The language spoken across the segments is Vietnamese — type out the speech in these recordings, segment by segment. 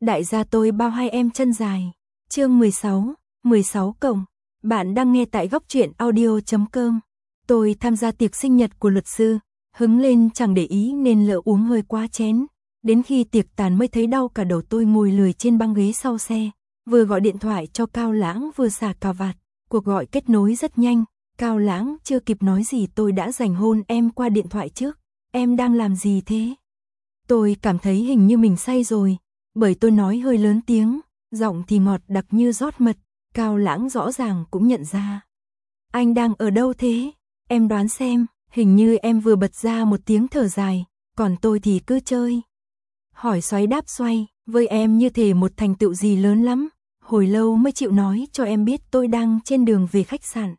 Đại gia tôi bao hai em chân dài. Chương 16 cộng. Bạn đang nghe tại góc truyện audio.com. Tôi tham gia tiệc sinh nhật của luật sư, hứng lên chẳng để ý nên lỡ uống hơi quá chén. Đến khi tiệc tàn mới thấy đau cả đầu, tôi ngồi lười trên băng ghế sau xe, vừa gọi điện thoại cho Cao Lãng vừa xả cà vạt. Cuộc gọi kết nối rất nhanh, Cao Lãng chưa kịp nói gì tôi đã giành hôn em qua điện thoại trước. Em đang làm gì thế? Tôi cảm thấy hình như mình say rồi, bởi tôi nói hơi lớn tiếng, giọng thì ngọt đặc như rót mật. Cao Lãng rõ ràng cũng nhận ra. Anh đang ở đâu thế? Em đoán xem. Hình như em vừa bật ra một tiếng thở dài, còn tôi thì cứ chơi. Hỏi xoáy đáp xoay, với em như thể một thành tựu gì lớn lắm. Hồi lâu mới chịu nói cho em biết tôi đang trên đường về khách sạn.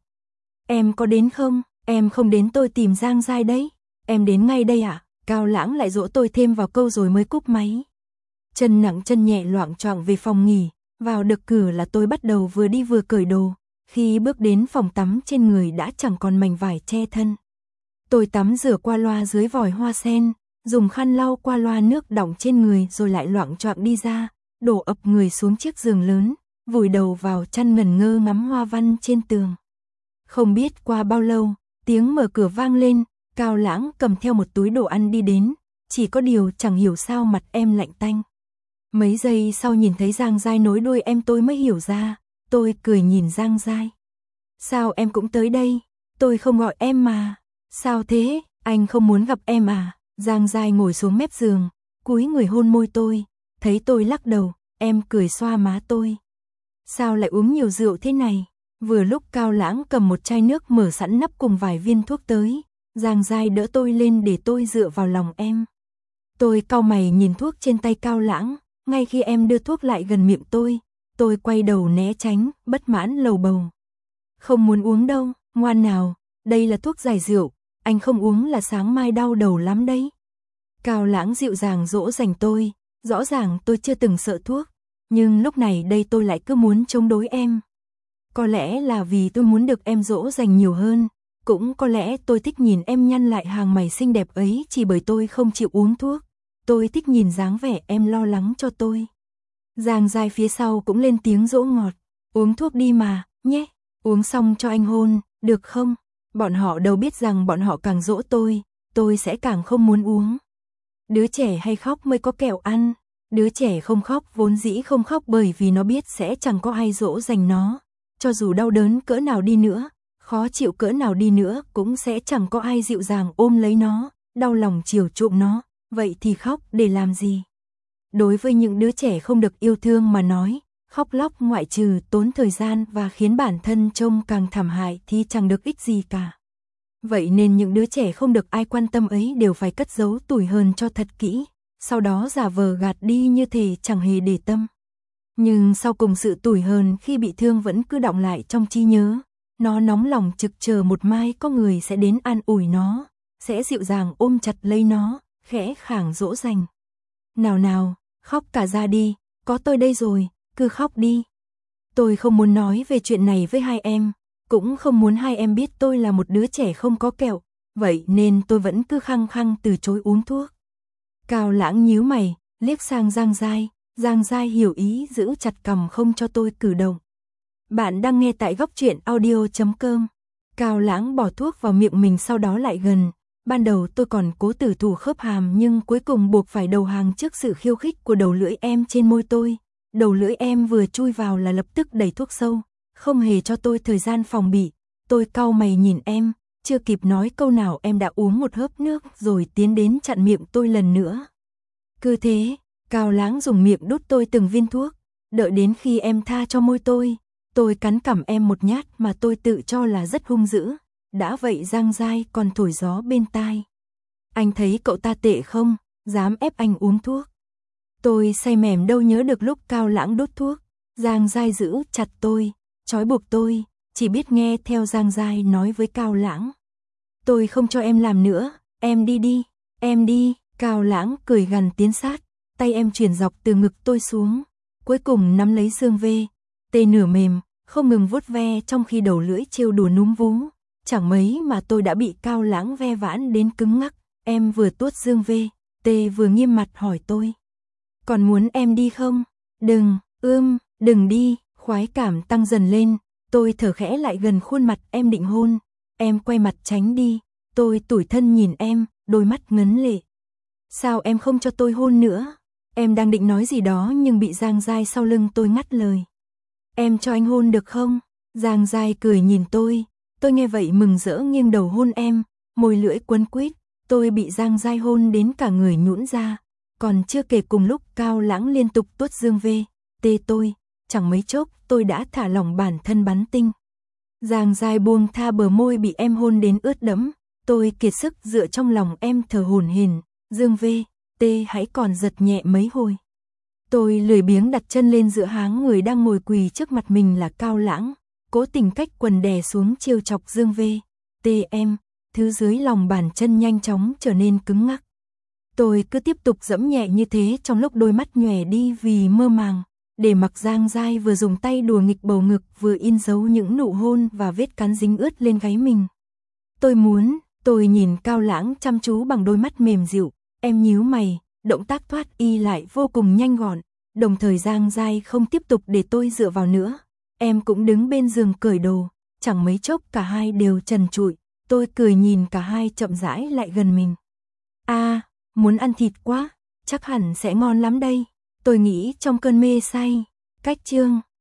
Em có đến không? Em không đến tôi tìm Giang Giai đấy. Em đến ngay đây ạ. Cao Lãng lại dỗ tôi thêm vào câu rồi mới cúp máy. Chân nặng chân nhẹ loạng choạng về phòng nghỉ. Vào được cửa là tôi bắt đầu vừa đi vừa cởi đồ. Khi bước đến phòng tắm trên người đã chẳng còn mảnh vải che thân. Tôi tắm rửa qua loa dưới vòi hoa sen, dùng khăn lau qua loa nước đọng trên người rồi lại loạng choạng đi ra, đổ ập người xuống chiếc giường lớn, vùi đầu vào chăn ngẩn ngơ ngắm hoa văn trên tường. Không biết qua bao lâu, tiếng mở cửa vang lên, Cao Lãng cầm theo một túi đồ ăn đi đến, chỉ có điều chẳng hiểu sao mặt em lạnh tanh. Mấy giây sau nhìn thấy Giang Giai nối đuôi em tôi mới hiểu ra, tôi cười nhìn Giang Giai. Sao em cũng tới đây? Tôi không gọi em mà. Sao thế, anh không muốn gặp em à? Giang Giai ngồi xuống mép giường, cúi người hôn môi tôi, thấy tôi lắc đầu, em cười xoa má tôi. Sao lại uống nhiều rượu thế này? Vừa lúc Cao Lãng cầm một chai nước mở sẵn nắp cùng vài viên thuốc tới, Giang Giai đỡ tôi lên để tôi dựa vào lòng em. Tôi cau mày nhìn thuốc trên tay Cao Lãng, ngay khi em đưa thuốc lại gần miệng tôi quay đầu né tránh, bất mãn lầu bầu. Không muốn uống đâu, ngoan nào, đây là thuốc giải rượu, anh không uống là sáng mai đau đầu lắm đấy. Cao Lãng dịu dàng dỗ dành tôi, rõ ràng tôi chưa từng sợ thuốc, nhưng lúc này đây tôi lại cứ muốn chống đối em. Có lẽ là vì tôi muốn được em dỗ dành nhiều hơn, cũng có lẽ tôi thích nhìn em nhăn lại hàng mày xinh đẹp ấy chỉ bởi tôi không chịu uống thuốc. Tôi thích nhìn dáng vẻ em lo lắng cho tôi. Giang Giai phía sau cũng lên tiếng dỗ ngọt, uống thuốc đi mà, nhé, uống xong cho anh hôn, được không? Bọn họ đâu biết rằng bọn họ càng dỗ tôi sẽ càng không muốn uống. Đứa trẻ hay khóc mới có kẹo ăn, đứa trẻ không khóc vốn dĩ không khóc bởi vì nó biết sẽ chẳng có ai dỗ dành nó. Cho dù đau đớn cỡ nào đi nữa, khó chịu cỡ nào đi nữa cũng sẽ chẳng có ai dịu dàng ôm lấy nó, đau lòng chiều chuộng nó, vậy thì khóc để làm gì? Đối với những đứa trẻ không được yêu thương mà nói, khóc lóc ngoại trừ tốn thời gian và khiến bản thân trông càng thảm hại thì chẳng được ích gì cả. Vậy nên những đứa trẻ không được ai quan tâm ấy đều phải cất giấu tủi hờn cho thật kỹ, sau đó giả vờ gạt đi như thể chẳng hề để tâm. Nhưng sau cùng sự tủi hờn khi bị thương vẫn cứ đọng lại trong trí nhớ, nó nóng lòng trực chờ một mai có người sẽ đến an ủi nó, sẽ dịu dàng ôm chặt lấy nó, khẽ khàng dỗ dành. Nào nào, khóc cả ra đi, có tôi đây rồi, cứ khóc đi. Tôi không muốn nói về chuyện này với hai em, cũng không muốn hai em biết tôi là một đứa trẻ không có kẹo, vậy nên tôi vẫn cứ khăng khăng từ chối uống thuốc. Cao Lãng nhíu mày, liếc sang Giang Giai hiểu ý giữ chặt cằm không cho tôi cử động. Bạn đang nghe tại góc truyện audio.com. Cao Lãng bỏ thuốc vào miệng mình sau đó lại gần. Ban đầu tôi còn cố tử thủ khớp hàm nhưng cuối cùng buộc phải đầu hàng trước sự khiêu khích của đầu lưỡi em trên môi tôi. Đầu lưỡi em vừa chui vào là lập tức đẩy thuốc sâu, không hề cho tôi thời gian phòng bị. Tôi cau mày nhìn em, chưa kịp nói câu nào em đã uống một hớp nước rồi tiến đến chặn miệng tôi lần nữa. Cứ thế, Cao Lãng dùng miệng đút tôi từng viên thuốc, đợi đến khi em tha cho môi tôi cắn cằm em một nhát mà tôi tự cho là rất hung dữ. Đã vậy Giang Giai còn thổi gió bên tai. Anh thấy cậu ta tệ không, dám ép anh uống thuốc. Tôi say mềm đâu nhớ được lúc Cao Lãng đút thuốc. Giang Giai giữ chặt tôi, trói buộc tôi, chỉ biết nghe theo Giang Giai nói với Cao Lãng. Tôi không cho em làm nữa, em đi đi, em đi. Cao Lãng cười gằn tiến sát, tay em chuyển dọc từ ngực tôi xuống, cuối cùng nắm lấy xương vê, tê nửa mềm, không ngừng vuốt ve trong khi đầu lưỡi trêu đùa núm vú. Chẳng mấy mà tôi đã bị Cao Lãng ve vãn đến cứng ngắc, em vừa tuốt dương vê, tê vừa nghiêm mặt hỏi tôi. Còn muốn em đi không? Đừng đi, khoái cảm tăng dần lên, tôi thở khẽ lại gần khuôn mặt em định hôn, em quay mặt tránh đi, tôi tủi thân nhìn em, đôi mắt ngấn lệ. Sao em không cho tôi hôn nữa? Em đang định nói gì đó nhưng bị Giang Giai sau lưng tôi ngắt lời. Em cho anh hôn được không? Giang Giai cười nhìn tôi nghe vậy mừng rỡ nghiêng đầu hôn em, môi lưỡi quấn quýt, tôi bị Giang Giai hôn đến cả người nhũn ra, còn chưa kể cùng lúc Cao Lãng liên tục tuốt dương về tê tôi, chẳng mấy chốc tôi đã thả lỏng bản thân bắn tinh. Giang Giai buông tha bờ môi bị em hôn đến ướt đẫm, tôi kiệt sức dựa trong lòng em thở hổn hển, dương về tê hãy còn giật nhẹ mấy hồi. Tôi lười biếng đặt chân lên giữa háng người đang ngồi quỳ trước mặt mình là Cao Lãng, cố tình cách quần đè xuống trêu chọc dương về tê em, thứ dưới lòng bàn chân nhanh chóng trở nên cứng ngắc. Tôi cứ tiếp tục giẫm nhẹ như thế trong lúc đôi mắt nhòe đi vì mơ màng, để mặc Giang Giai vừa dùng tay đùa nghịch bầu ngực vừa in dấu những nụ hôn và vết cắn dính ướt lên gáy mình. Tôi nhìn Cao Lãng chăm chú bằng đôi mắt mềm dịu, em nhíu mày, động tác thoát y lại vô cùng nhanh gọn, đồng thời Giang Giai không tiếp tục để tôi dựa vào nữa. Em cũng đứng bên giường cởi đồ, chẳng mấy chốc cả hai đều trần trụi, tôi cười nhìn cả hai chậm rãi lại gần mình. Muốn ăn thịt quá, chắc hẳn sẽ ngon lắm đây, tôi nghĩ trong cơn mê say. Cách chương